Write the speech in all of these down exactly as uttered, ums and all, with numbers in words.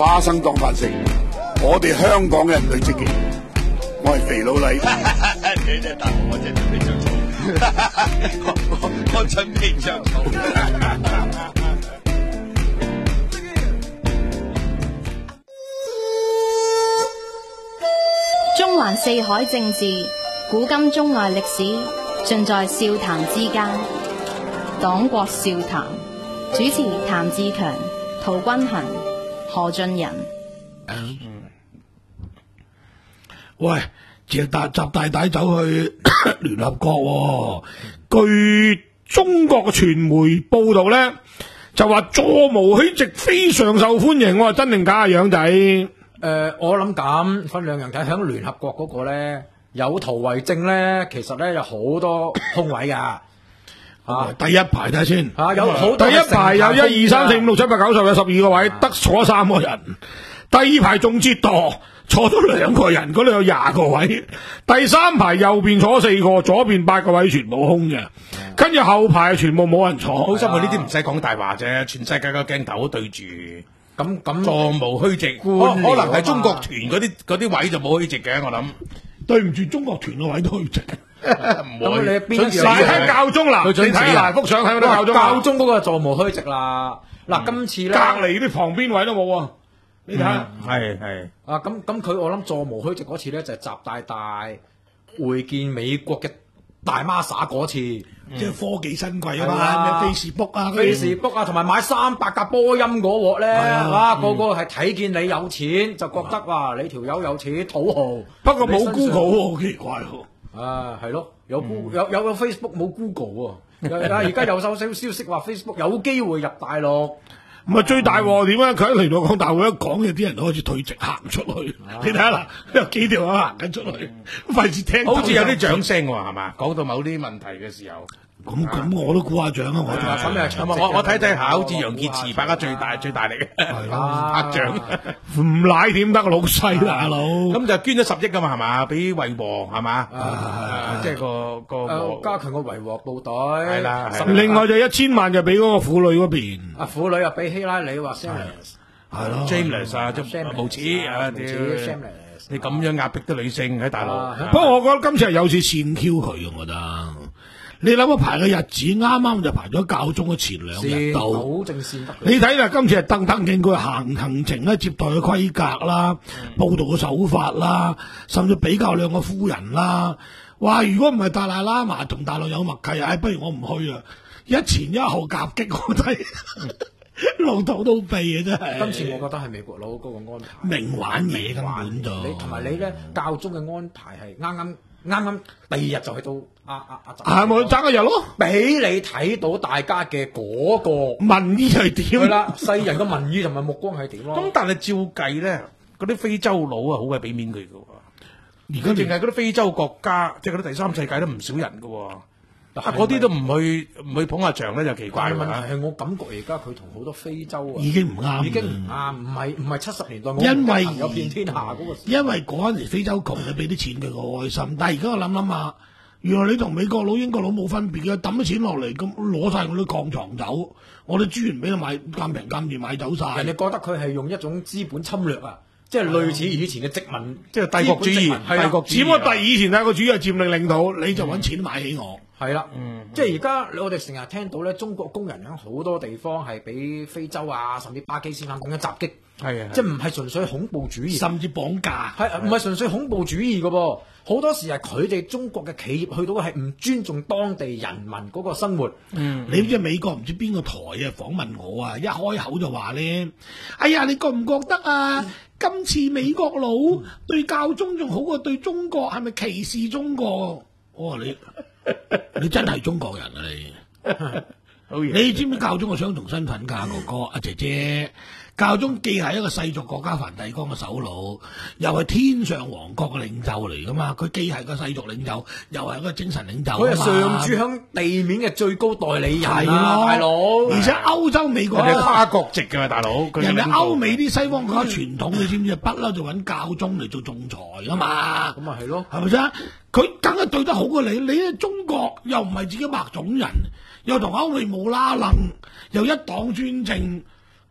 花生當飯食，我哋香港人最積極。我係肥佬黎， 你真係大我真係準備着草，我我準備着草。 中環四海政治，古今中外歷史，盡在笑談之間。黨國笑談，主持譚志強、陶君行、何俊仁。 嗯、喂，習大習大大走去聯合國、哦，據中國嘅傳媒報道咧，就話座無虛席非常受歡迎。我話真定假啊，樣仔？誒、 呃，我諗咁分兩樣睇，響聯合國嗰個咧有圖為證咧，其實咧有好多空位噶。 啊！第一排睇下先， 啊有好第一排有一二三四五六七八九十有十二個位，得坐三個人。第二排仲折墮，坐咗兩個人，嗰度有廿個位。第三排右邊坐四個，左邊八個位全部空嘅。跟住後排全部冇人坐。 好心佢呢啲唔使講大話啫，全世界個鏡頭都對住。 咁咁座無虛席，可可能係中國團嗰啲嗰啲位就冇虛席嘅，我諗。 對唔住，中國團個位都虛席。 唔會，你邊睇睇教宗嗱，你睇下幅相睇嗰啲教宗， 教宗嗰個座無虛席啦。嗱，今次咧隔離啲旁邊位都冇啊！你睇下， 係係啊，咁咁佢我諗座無虛席嗰次咧就係習大大會見美國嘅大媽撒嗰次，即係科技新貴啊嘛，咩 Facebook 啊 ，Facebook 啊，同埋買三百架波音嗰鑊咧，啊，個個係睇見你有錢就覺得哇，你條友有錢土豪。 不過冇 Google 好奇怪喎。 啊，係咯，有 Google 有有個 Facebook 冇 Google 喎，而家有收少消息話 Facebook 有機會入大陸。 唔係最大鑊點啊？佢喺嚟到講大會一講，有啲人都開始退席行出去。你睇下嗱，有幾條友行緊出去，費事聽。 好似有啲掌聲喎，係嘛？講到某啲問題嘅時候。 咁咁我都估下獎啊！我咁我我睇睇下，好似楊潔篪拍得最大最大力嘅拍獎， 唔奶點得老細大佬。 咁就捐咗十億噶嘛，係嘛？俾維和係嘛？即係個個加強個維和部隊。 係啦。 另外就一千萬就俾嗰個婦女嗰邊。 啊，婦女又俾希拉里話 Shameless， 係咯 ，Shameless 啊，即係無恥啊！你咁樣壓迫啲女性喺大陸。 不過我覺得今次係有次跣 Q 佢，我覺得。你諗下排嘅日子，啱啱就排咗教宗嘅前兩日到， 好正線得。 你睇啦，今次係登登見佢行行程咧，接待嘅規格啦，報道嘅手法啦，甚至比較兩個夫人啦。哇！如果唔係達賴喇嘛同大陸有默契，唉，不如我唔去啊！一前一後夾擊我睇，老土都痹啊！真係。 今次我覺得係美國佬嗰個安排， 明玩嘢根本就。 你同埋你咧，教宗嘅安排係啱啱。啱啱第二日就去到阿阿阿習， 係咪爭一日咯？ 俾你睇到大家嘅嗰個民意係點？ 係啦，世人嘅民意同埋目光係點咯？ 咁但係照計咧，嗰啲非洲佬啊，好鬼俾面佢㗎喎。而家淨係嗰啲非洲國家，即係嗰啲第三世界都唔少人㗎喎。啊！嗰啲都唔去唔去捧下場咧，就奇怪啦。 問題係我感覺而家佢同好多非洲啊， 已經唔啱， 已經唔啱，唔係唔係七十年代因為有遍天下嗰個。 因為嗰陣時非洲窮，你俾啲錢佢個開心，但係而家我諗諗下，原來你同美國佬、英國佬冇分別嘅，抌啲錢落嚟咁攞晒我啲礦床走，我啲資源俾佢買咁平咁易買走晒。 人哋覺得佢係用一種資本侵略啊！即係類似以前嘅殖民， 即係帝國主義，帝國主義。 只不過第以前帝國主義係佔領領土，你就揾錢買起我。 係啦，即係而家我哋成日聽到咧，中國工人喺好多地方係俾非洲啊，甚至巴基斯坦咁樣襲擊。 係啊， 即係唔係純粹恐怖主義， 甚至綁架。 係唔係純粹恐怖主義嘅噃？好多時係佢哋中國嘅企業去到係唔尊重當地人民嗰個生活。 嗯，你知美國唔知邊個台啊訪問我啊，一開口就話咧，哎呀，你覺唔覺得啊？今次美國佬對教宗仲好過對中國，係咪歧視中國？我話你，你真係中國人啊你！好嘢！你知唔知教宗嘅雙重身份㗎，哥哥阿姐姐？教宗既係一個世俗國家梵蒂岡嘅首腦，又係天上王國嘅領袖嚟噶嘛？佢既係個世俗領袖，又係一個精神領袖。 佢係上主響地面嘅最高代理人啊，大佬！ 而且歐洲美國人哋跨國籍嘅大佬， 人哋歐美啲西方國家傳統，你知唔知？不嬲就揾教宗嚟做仲裁噶嘛？ 咁咪係咯， 係咪先？佢梗係對得好過你。你喺中國又唔係自己白種人，又同歐美冇拉楞，又一黨專政。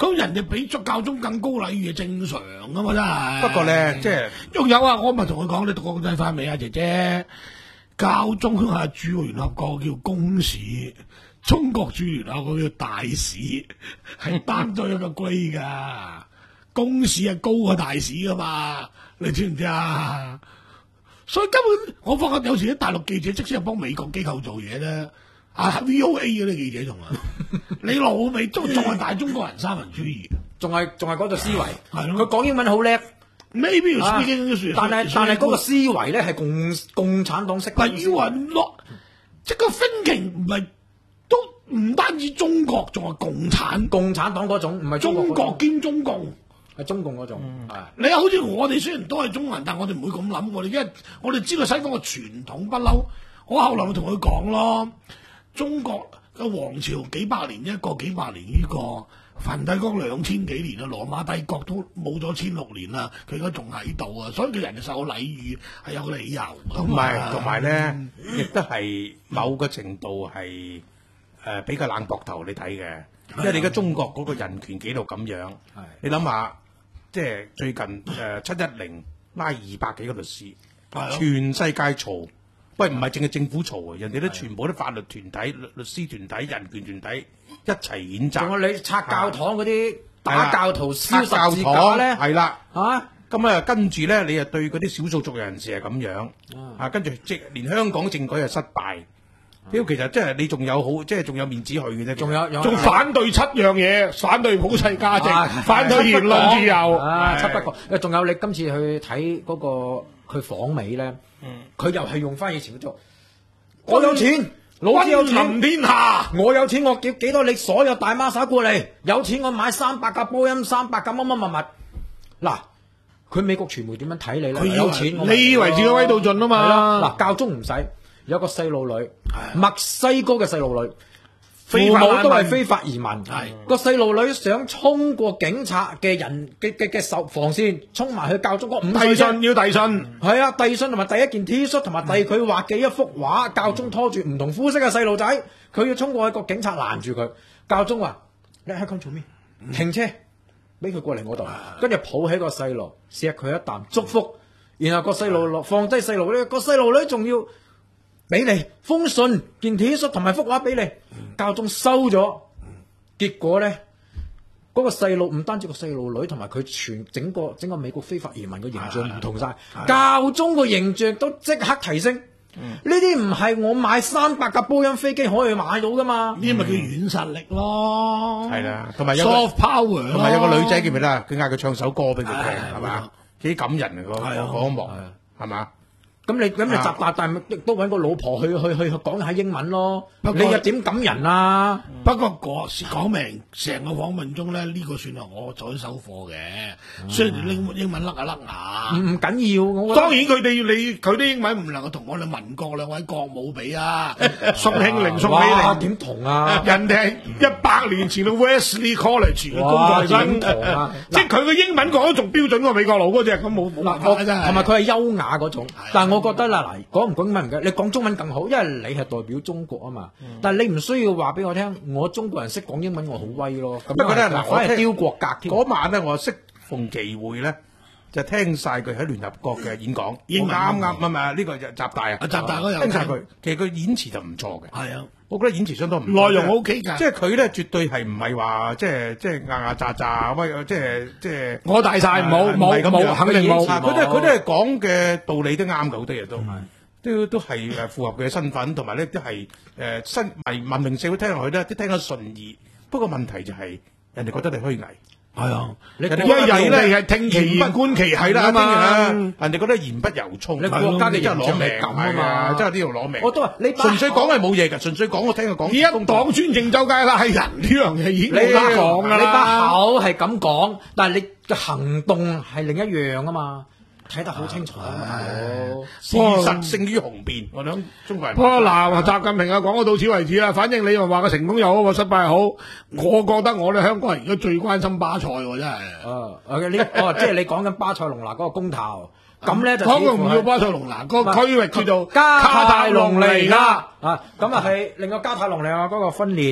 咁人哋比作教宗更高禮遇係正常噶嘛，真係。 不過咧，即係仲有啊，我咪同佢講，你讀國際法未啊，姐姐？教宗係駐聯合國叫公使，中國駐聯合國叫大使，係擔咗一個龜噶。公使係高過大使噶嘛，你知唔知啊？所以根本我發覺有時啲大陸記者即使係幫美國機構做嘢咧，啊 V O A 嗰啲記者仲啊，你老味都仲係大中國人三民主義， 仲係仲係嗰個思維， 係佢講英文好叻。 Maybe you speak English， 但係但係嗰個思維咧係共共產黨式。 但係要話落，即係個 thinking 唔係都唔單止中國，仲係共產共產黨嗰種，唔係中國兼中共， 係中共嗰種。係你好似我哋雖然都係中國人，但係我哋唔會咁諗。我哋因為我哋知道西方嘅傳統不嬲。我後來咪同佢講咯，中國嘅王朝幾百年一個，幾百年呢個。梵蒂岡兩千幾年啦，羅馬帝國都冇咗千六年啦，佢而家仲喺度啊，所以佢人哋受禮遇係有個理由。 同埋同埋咧，亦都係某個程度係誒、呃、比較冷膊頭你睇嘅，因為你而家中國嗰個人權紀錄咁樣，你諗下，即係最近誒七一零拉二百幾個律師，全世界嘈。喂，唔係淨係政府嘈啊，人哋都全部啲法律團體、律律師團體、人權團體一齊譴責。 仲有你拆教堂嗰啲打教徒燒十字架咧， 係啦， 啊， 咁啊跟住咧，你又對嗰啲少數族人士係咁樣，啊，跟住即連香港政改又失敗。屌，其實即係你仲有好，即係仲有面子去嘅啫。 仲有仲反對七樣嘢，反對普世價值，反對言論自由。 啊，七不過，誒，仲有你今次去睇嗰個佢訪美咧。佢又係用翻以前嗰種，我有錢，老子有錢， 天下， 我有錢，我叫幾多你所有大孖沙過嚟，有錢我買三百架波音，三百架乜乜乜乜。嗱，佢美國傳媒點樣睇你咧？ 佢有錢， 你以為自己威到盡啊嘛？ 嗱，教宗唔使，有個細路女，墨西哥嘅細路女。父母都係非法移民，個細路女想衝過警察嘅人嘅嘅嘅守防線，衝埋去教宗嗰五歲遞信要遞信， 係啊，遞信同埋遞一件 T 恤，同埋遞佢畫嘅一幅畫。嗯、教宗拖住唔同膚色嘅細路仔，佢要衝過去，個警察攔住佢。教宗話：你喺咁做咩？停車，俾佢過嚟我度，跟住抱起個細路，錫佢一啖，祝福。然後個細路落放低細路咧，個細路女仲要。俾你封信、件 T 恤同埋幅畫俾你，教宗收咗，結果咧嗰、那個細路唔單止個細路女，同埋佢全整個整個美國非法移民嘅形象唔同晒，教宗個形象都即刻提升。呢啲唔係我買三百架波音飛機可以買到噶嘛？呢啲咪叫軟實力咯。 係啦，同埋有 soft power， 同埋有個女仔記唔記得？佢嗌佢唱首歌俾佢聽，係嘛？幾感人啊！嗰嗰一幕係嘛？ 咁你咁你習大大亦都揾個老婆去去去去講下英文咯，你又點感人啊？ 嗯、不過講講明成個訪問中咧，呢、這個算係我做咗手貨嘅，嗯、雖然英英文甩下甩牙， 唔緊要。我當然佢哋你佢啲英文唔能夠同我哋民國兩位國母比啊，宋慶齡、宋美齡點同啊？ 人哋係一百年前嘅 Wesley College 嘅工作生，啊、即係佢嘅英文講得仲標準過美國佬嗰隻，咁冇冇辦法真係。 同埋佢係優雅嗰種，但係我覺得啦，嗱，講唔講英文唔緊，你講中文更好，因為你係代表中國啊嘛。嗯、但係你唔需要話俾我聽，我中國人識講英文，我好威咯。不過咧，嗱，我係丟國格添。 嗰晚咧，我適逢其會咧，就聽晒佢喺聯合國嘅演講。 英文啱啱啊嘛，呢個就習大啊。 習大嗰日聽晒佢，其實佢演詞就唔錯嘅。 係啊， 我覺得演詞相當唔錯。 內容 O K 㗎。 即係佢咧，絕對係唔係話即係即係牙牙喳喳，喂，即係即係我大晒冇冇冇，肯定冇。 佢都佢都係講嘅道理都啱嘅，好多嘢都。都都係誒符合佢嘅身份，同埋咧都係誒新係文明社會聽落去咧，都聽得順意。不過問題就係人哋覺得你虛偽， 係啊， 人哋因為人哋係聽其言觀其行啊嘛， 人哋覺得言不由衷。 你國家嘅真係攞命咁啊嘛， 真係呢度攞命。 我都話你純粹講係冇嘢㗎，純粹講我聽佢講。 一黨專政周街啦，係人呢樣嘢已經冇得講㗎啦。 你把口係咁講，但係你嘅行動係另一樣啊嘛。睇得好清楚啊！大佬， 事實勝於雄辯。我諗中國人。 不過嗱，習近平啊講到此為止啦。反正你又話個成功又好，個失敗又好，我覺得我哋香港人而家最關心巴塞喎，真係。 啊，呢哦，即係你講緊巴塞隆拿嗰個公投，咁咧就講個唔叫巴塞隆拿，個區域叫做加泰隆尼亞啊。咁啊係另外加泰隆尼亞嗰個分裂。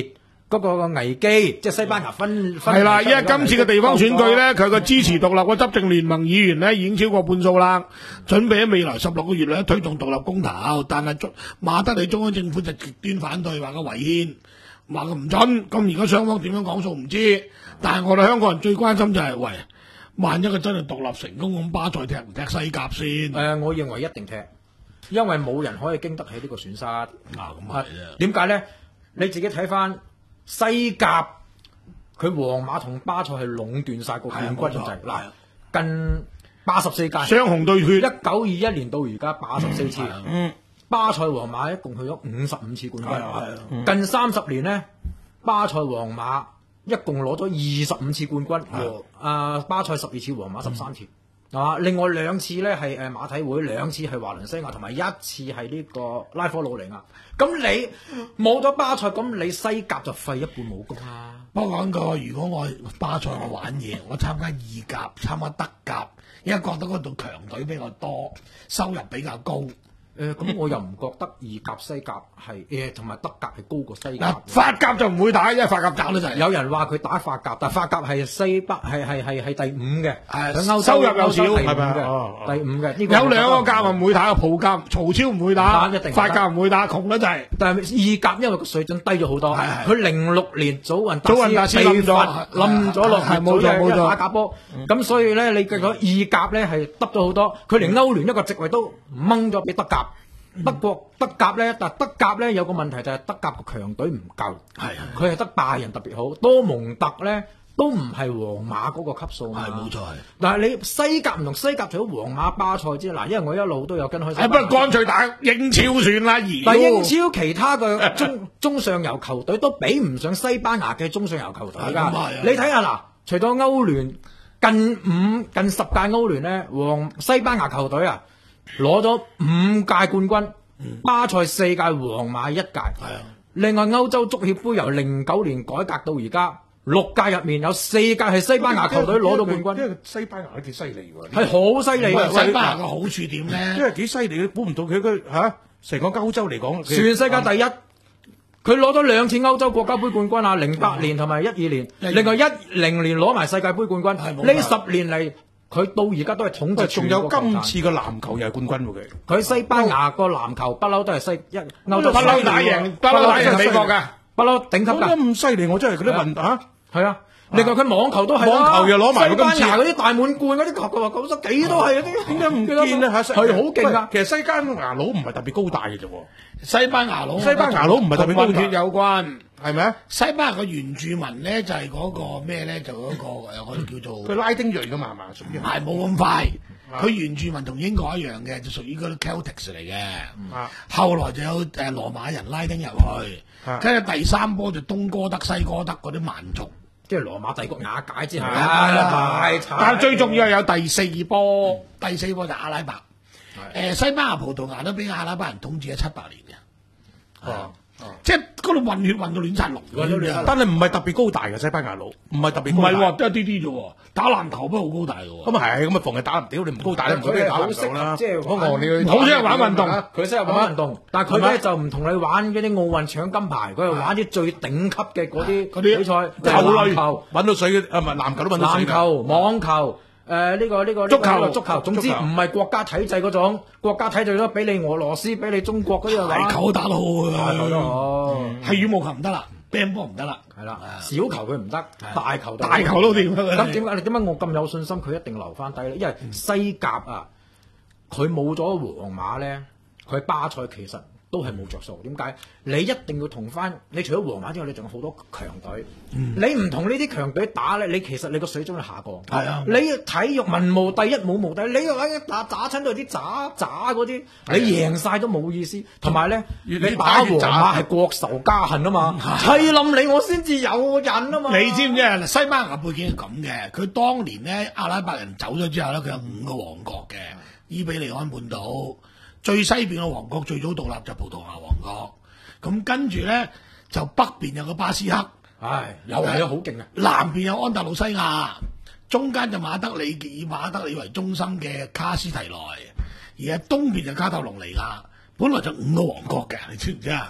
嗰個危機，即係西班牙分分係啦，因為今次嘅地方選舉咧，佢個支持獨立嘅執政聯盟議員咧已經超過半數啦，準備喺未來十六個月咧推動獨立公投，但係中馬德里中央政府就極端反對，話佢違憲，話佢唔準。咁而家雙方點樣講數唔知，但係我哋香港人最關心就係、是、喂，萬一佢真係獨立成功，咁巴塞踢唔踢西甲先？ 誒、呃，我認為一定踢，因為冇人可以經得起呢個損失。 啊，咁係啊， 點解咧？你自己睇翻。西甲佢皇馬同巴塞係壟斷晒個冠軍就係嗱，近八十四屆雙雄對決， 一九二一年到而家八十四次，嗯，巴塞皇馬一共去咗五十五次冠軍，嗯、近三十年咧，巴塞皇馬一共攞咗二十五次冠軍，啊、呃，巴塞十二次，皇馬十三次。嗯啊！另外兩次咧係誒馬體會，兩次係華倫西亞，同埋一次係呢個拉科魯尼亞。咁你冇咗巴塞，咁你西甲就廢一半武功啦。 不過講過，如果我巴塞我玩嘢，我參加意甲、參加德甲，因為覺得嗰度強隊比較多，收入比較高。 誒咁、呃、我又唔覺得意甲西甲係誒同埋德甲係高過西甲。 法甲就唔會打，因為法甲打得就係。 有人話佢打法甲，但法甲係西北係係係係第五嘅，喺歐洲收入又少， 係咪嘅？第五嘅，呢個有兩個甲唔會打，葡甲曹超唔會打， 一定法甲唔會打，窮得滯。 但係意甲因為個水準低咗好多，佢零六年祖雲祖雲達斯冧咗， 冧咗落係冇錯冇錯打假波，咁所以咧你嘅個意甲咧係得咗好多，佢連歐聯一個席位都掹咗俾德甲。德國德甲咧，但德甲咧有個問題就係德甲個強隊唔夠，係佢係得拜仁特別好，多蒙特咧都唔係皇馬嗰個級數， 係冇錯係。 但係你西甲唔同西甲，除咗皇馬、巴塞之外，嗱，因為我一路都有跟開。 係不過乾脆打英超算啦，而但英超其他嘅中中上游球隊都比唔上西班牙嘅中上游球隊㗎。你睇下嗱，除咗歐聯近五近十屆歐聯咧，皇西班牙球隊啊。攞咗五屆冠軍，巴塞四屆，皇馬一屆。係啊，另外歐洲足協杯由零九年改革到而家，六屆入面有四屆係西班牙球隊攞到冠軍。 因為西班牙都幾犀利喎， 係好犀利。 西班牙嘅好處點咧？ 因為幾犀利，估唔到佢嘅嚇成個歐洲嚟講， 全世界第一。佢攞咗兩次歐洲國家杯冠軍啊，零八年同埋一二年，另外一零年攞埋世界盃冠軍。呢十年嚟。佢到而家都係統治， 仲有今次嘅籃球又係冠軍喎佢。 佢西班牙個籃球不嬲都係西一歐洲不嬲打贏，不嬲打贏美國㗎， 不嬲頂級㗎。 咁犀利，我真係嗰啲運嚇係啊！另外佢網球都係網球又攞埋西班牙嗰啲大滿貫嗰啲球，佢話九十幾都係啊！點解唔見咧嚇？係好勁㗎。 其實西班牙佬唔係特別高大嘅啫喎。 西班牙佬， 西班牙佬唔係特別高大有關。 係咪啊？ 西班牙嘅原住民咧就係嗰個咩咧？就嗰個誒，我哋叫做佢拉丁裔㗎嘛，係嘛？屬於係冇咁快。佢原住民同英國一樣嘅，就屬於嗰啲 Celtics 嚟嘅。啊，後來就有誒羅馬人拉丁入去，跟住第三波就東哥德、西哥德嗰啲蠻族， 即係羅馬帝國瓦解之後，太慘。 但係最重要係有第四波，第四波就阿拉伯。誒，西班牙、葡萄牙都俾阿拉伯人統治咗七百年嘅。哦。即係嗰度混血混到亂晒龍， 但係唔係特別高大嘅西班牙佬，唔係特別高大，唔係喎，都係啲啲啫喎。打籃球不過好高大嘅喎。 咁啊係，咁啊逢係打唔屌你唔高大，你唔想俾你打籃球啦。 即係好戇你好識玩運動， 佢識玩運動，但係佢咧就唔同你玩嗰啲奧運搶金牌，佢係玩啲最頂級嘅嗰啲嗰啲比賽， 球類揾到水嘅，啊唔係籃球都揾到水。 籃球、網球。誒呢、呃這個呢、這個足球足球，總之唔係國家體制嗰種，國家體制都俾你俄羅斯，俾你中國嗰啲大球打得好嘅， 大球都好， 係羽毛球唔得啦，乒乓波唔得啦， 係啦，小球佢唔得，大球大球都掂。 咁點解你點解我咁有信心佢一定留翻低咧？因為西甲啊，佢冇咗皇馬咧，佢巴塞其實都係冇着數。點解？你一定要同翻，你除咗皇馬之外，你仲有好多強隊。嗯、你唔同呢啲強隊打咧，你其實你個水準會下降。係啊，你體育文無第一，武無第一，你話打打親到啲渣渣嗰啲，你贏晒都冇意思。同埋咧，你打皇馬係國仇家恨啊嘛，砌冧你我先至有癮啊嘛。 你知唔知啊？西班牙背景係咁嘅，佢當年咧阿拉伯人走咗之後咧，佢有五個王國嘅，伊比利安半島。最西邊嘅王國最早獨立就葡萄牙王國，咁跟住咧就北邊有個巴斯克， 唉，又係好勁啊！ 南邊有安達魯西亞，中間就馬德里以馬德里為中心嘅卡斯提內，而喺東邊就卡塔隆尼亞，本來就五個王國嘅，你知唔知啊？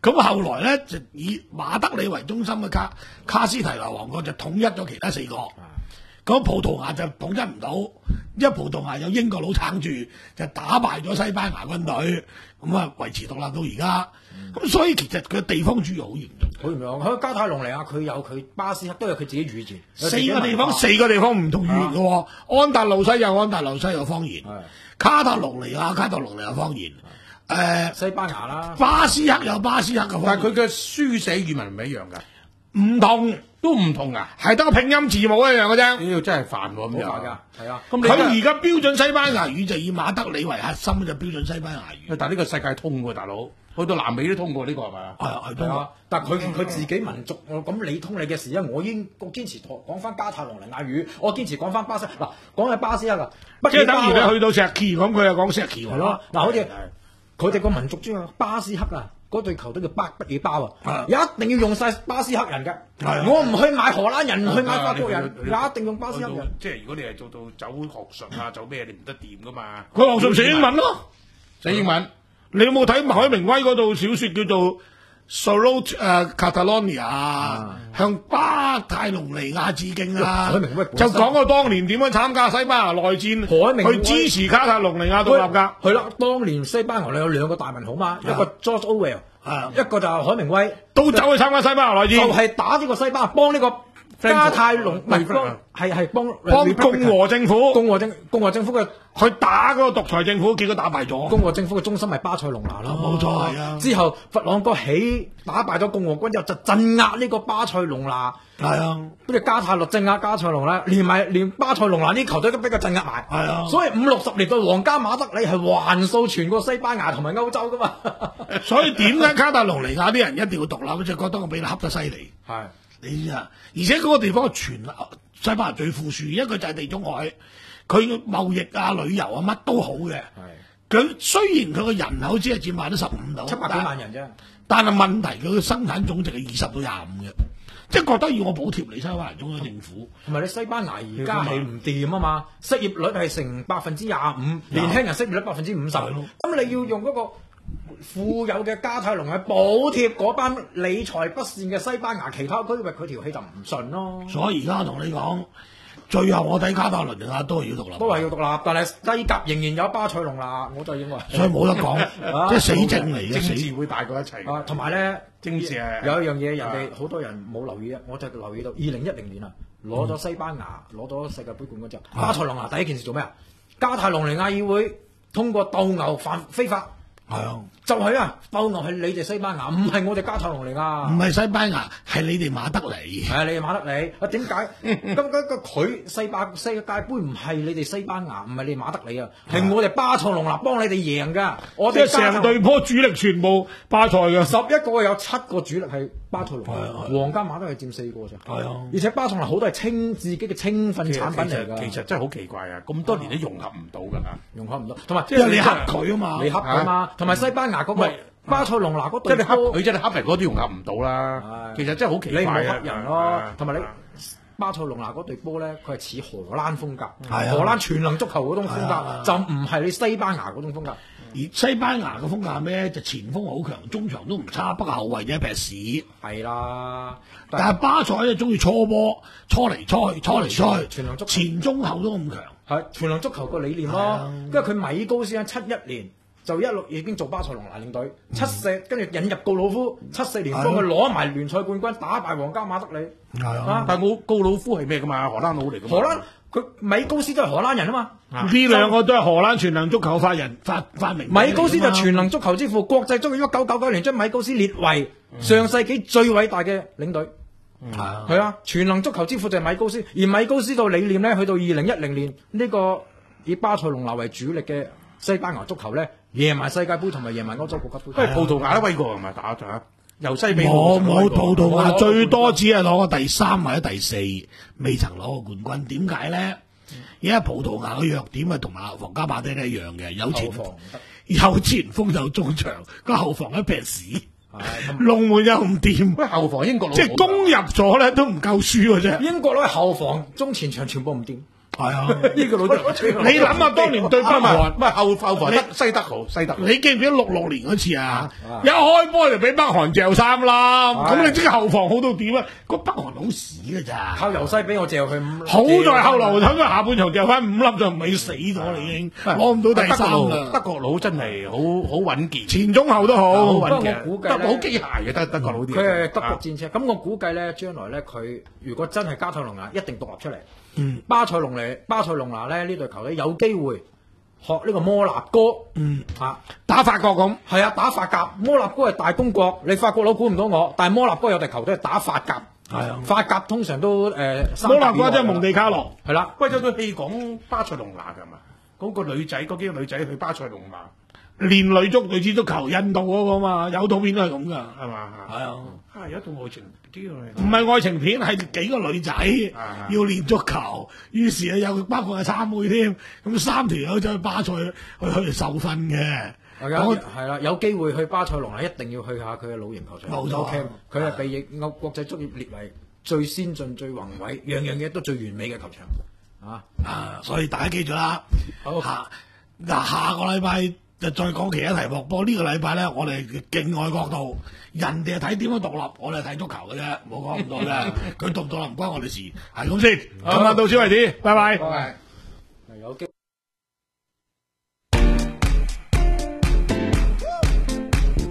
咁後來咧就以馬德里為中心嘅卡卡斯提流王國就統一咗其他四個。咁葡萄牙就統一唔到，因為葡萄牙有英國佬撐住，就打敗咗西班牙軍隊，咁啊維持獨立到而家。咁、嗯、所以其實佢地方主義好嚴重。 好嚴重。喺加泰隆尼亞佢有佢巴斯克都有佢自己語言， 四個地方四個地方唔同語言嘅喎。啊、安達路西有安達路西有方言，卡塔隆尼亞卡塔隆尼亞方言。誒、呃、 西班牙啦， 巴斯克有巴斯克嘅方言， 但係佢嘅書寫語文唔一樣㗎， 唔同。 都唔同啊， 係得個拼音字母一樣嘅啫。 呢個真係煩喎咁樣。 係啊， 咁佢而家標準西班牙語就以馬德里為核心，就標準西班牙語。 但係呢個世界通喎，大佬，去到南美都通過呢個係咪啊？ 係啊，係通啊。但係佢佢自己民族，咁你通你嘅事啊！我已經我堅持講翻加泰隆尼亞語，我堅持講翻巴斯嗱，講係巴斯克啊， 即係等於你去到石岐咁，佢又講石岐。 係咯，嗱，好似佢哋個民族之外，巴斯克啊。嗰隊球隊叫巴畢爾包啊，一定要用晒巴斯克人嘅。我唔去買荷蘭人，唔去買法國人，一定用巴斯克人。 即係如果你係做到走學術啊，走咩你唔得掂噶嘛。 佢學術寫英文咯， 寫英文。 你有冇睇海明威嗰套小説叫做《Salute 誒 Catalonia》啊？向巴泰隆尼亞致敬啊！ 海明威就講過當年點樣參加西班牙內戰， 海明威去支持卡塔隆尼亞獨立㗎。 係啦，當年西班牙有兩個大文豪嘛，一個 George Orwell，一個就係海明威， 都走去參加西班牙內戰， 就係打呢個西班牙，幫呢個加泰隆唔係幫係係幫幫共和政府， 共和政共和政府嘅去打嗰個獨裁政府，結果打敗咗。 共和政府嘅中心係巴塞隆拿啦， 冇錯係啊。 之後佛朗哥起打敗咗共和軍之後，就鎮壓呢個巴塞隆拿。 係啊， 跟住加泰洛鎮壓加塞隆啦，連埋連巴塞隆拿啲球隊都俾佢鎮壓埋。 係啊， 所以五六十年代皇家馬德里係橫掃全個西班牙同埋歐洲噶嘛。 所以點解卡塔隆尼亞啲人一定要獨立？就覺得我俾你恰得犀利。 係你啊，而且嗰個地方全西班牙最富庶，一個就係地中海，佢貿易啊、旅遊啊乜都好嘅。係佢雖然佢個人口只係佔萬都十五度， 七百幾萬人啫。 但係問題佢嘅生產總值係二十到廿五嘅。即係覺得要我補貼你西班牙中央政府， 同埋你西班牙而家係唔掂啊嘛，失業率係成百分之廿五，年輕人失業率百分之五十，咁你要用嗰個富有嘅加泰隆去補貼嗰班理財不善嘅西班牙其他區域，佢條氣就唔順咯。 所以而家我同你講，最後我睇卡塔隆尼亞都係要獨立， 都係要獨立，但係西甲仍然有巴塞隆拿，我就認為， 所以冇得講，即係死症嚟嘅， 政治會大過一切。 啊，同埋咧， 政治係有一樣嘢，人哋好多人冇留意啊，我就留意到二零一零年啊，攞咗西班牙攞咗世界盃冠軍之後，巴塞隆拿第一件事做咩啊？加泰隆尼亞議會通過鬥牛犯非法。係啊，就係啊，鬥牛係你哋西班牙，唔係我哋加泰隆尼亞， 唔係西班牙，係你哋馬德里。 係啊，你哋馬德里啊？點解？咁咁咁佢世界世界盃唔係你哋西班牙，唔係你哋馬德里啊，係我哋巴塞隆拿幫你哋贏㗎。我哋成隊波主力全部巴塞嘅， 十一個有七個主力係巴塞隆拿，皇家馬德里佔四個啫。係啊，而且巴塞隆拿好多係清自己嘅青訓產品嚟㗎。 其實真係好奇怪啊！咁多年都融合唔到㗎， 融合唔到，同埋因為你恰佢啊嘛， 你恰佢嘛。同埋西班牙嗰個巴塞隆拿嗰隊， 即係你恰佢，即係你恰人嗰啲融合唔到啦。其實真係好奇怪， 你唔好恰人咯。同埋你巴塞隆拿嗰隊波咧，佢係似荷蘭風格，荷蘭全能足球嗰種風格，就唔係你西班牙嗰種風格。 而西班牙嘅風格係咩？就前鋒好強，中場都唔差，不過後衞就一撇屎。 係啦， 但係巴塞咧中意搓波，搓嚟搓去，搓嚟搓去， 全能足前中後都咁強。 係全能足球個理念咯。因為佢米高斯喺七一年就一路已經做巴塞隆拿領隊，七四跟住引入告魯夫，七四年幫佢攞埋聯賽冠軍，打敗皇家馬德里。 係啊， 但係我告魯夫係咩㗎嘛？荷蘭佬嚟㗎嘛？ 荷蘭佢米高斯都係荷蘭人啊嘛。 呢兩個都係荷蘭全能足球發人發發明。 米高斯就全能足球之父，國際足協一九九九年將米高斯列為上世紀最偉大嘅領隊。係、嗯、啊，全能足球之父就係米高斯，而米高斯嘅理念咧，去到二零一零年呢、這個以巴塞隆拿為主力嘅西班牙足球咧，贏埋世界盃同埋贏埋歐洲國家盃。 因為葡萄牙都威過係咪打咗啊？由西比我冇葡萄牙最多只係攞過第三或者第四，未曾攞過冠軍。點解咧？因為葡萄牙嘅弱點係同埋皇家馬德里一樣嘅，有前鋒，有前鋒有中場，個後防一撇屎。龍門又唔掂， 喂後防英國佬即係攻入咗咧都唔夠輸嘅啫。 英國佬後防中前場全部唔掂， 係啊， 呢個老豆， 你諗下當年對北韓， 唔係後後防得西德豪，西德豪。 你記唔記得六六年嗰次啊？一開波就俾北韓嚼三粒，咁你即係後防好到點啊？個北韓好屎㗎咋， 靠由西俾我嚼佢五粒， 好在後來睇咗下半場嚼翻五粒就未死咗啦，已經攞唔到第三啦。 德國佬真係好好穩健， 前中後都好不過我穩健， 估計呢德好機械嘅德德國佬啲。 佢係德國戰車，咁我估計咧，將來咧佢如果真係加泰隆拿一定獨立出嚟。 嗯， 巴塞隆尼巴塞隆拿咧呢隊球隊有機會學呢個摩納哥， 嗯啊打法國咁， 係啊打法甲，摩納哥係大公國，你法國佬估唔到我，但係摩納哥有隊球隊係打法甲， 係啊法甲通常都誒、呃、 摩納哥即係蒙地卡羅， 係啦， 喂，有套戲講巴塞隆拿㗎嘛？嗰、那個女仔，嗰幾個女仔去巴塞隆拿。 連女足女子足球印度嗰個嘛，有套片都係咁噶， 係嘛？ 係啊， 啊有一套愛情啲唔係愛情片，係幾個女仔啊要練足球，於是啊有包括係參妹添，咁三條友走去巴塞去去受訓嘅。 係係啦，有機會去巴塞隆拿，一定要去下佢嘅老營球場。 冇錯 OK，佢係被歐國際足協列為最先進、最宏偉，樣樣嘢都最完美嘅球場。啊啊，所以大家記住啦， 好下嗱下個禮拜就再講其他題目。不過呢個禮拜咧，我哋境外角度，人哋係睇點樣獨立，我哋係睇足球嘅啫，唔好講咁多啫。佢獨唔獨立唔關我哋事，係咁先。今日到此為止，拜拜。 拜拜。有機。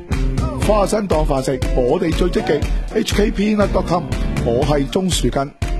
花生當飯食，我哋最積極。H K P N dot com， 我係鍾樹根。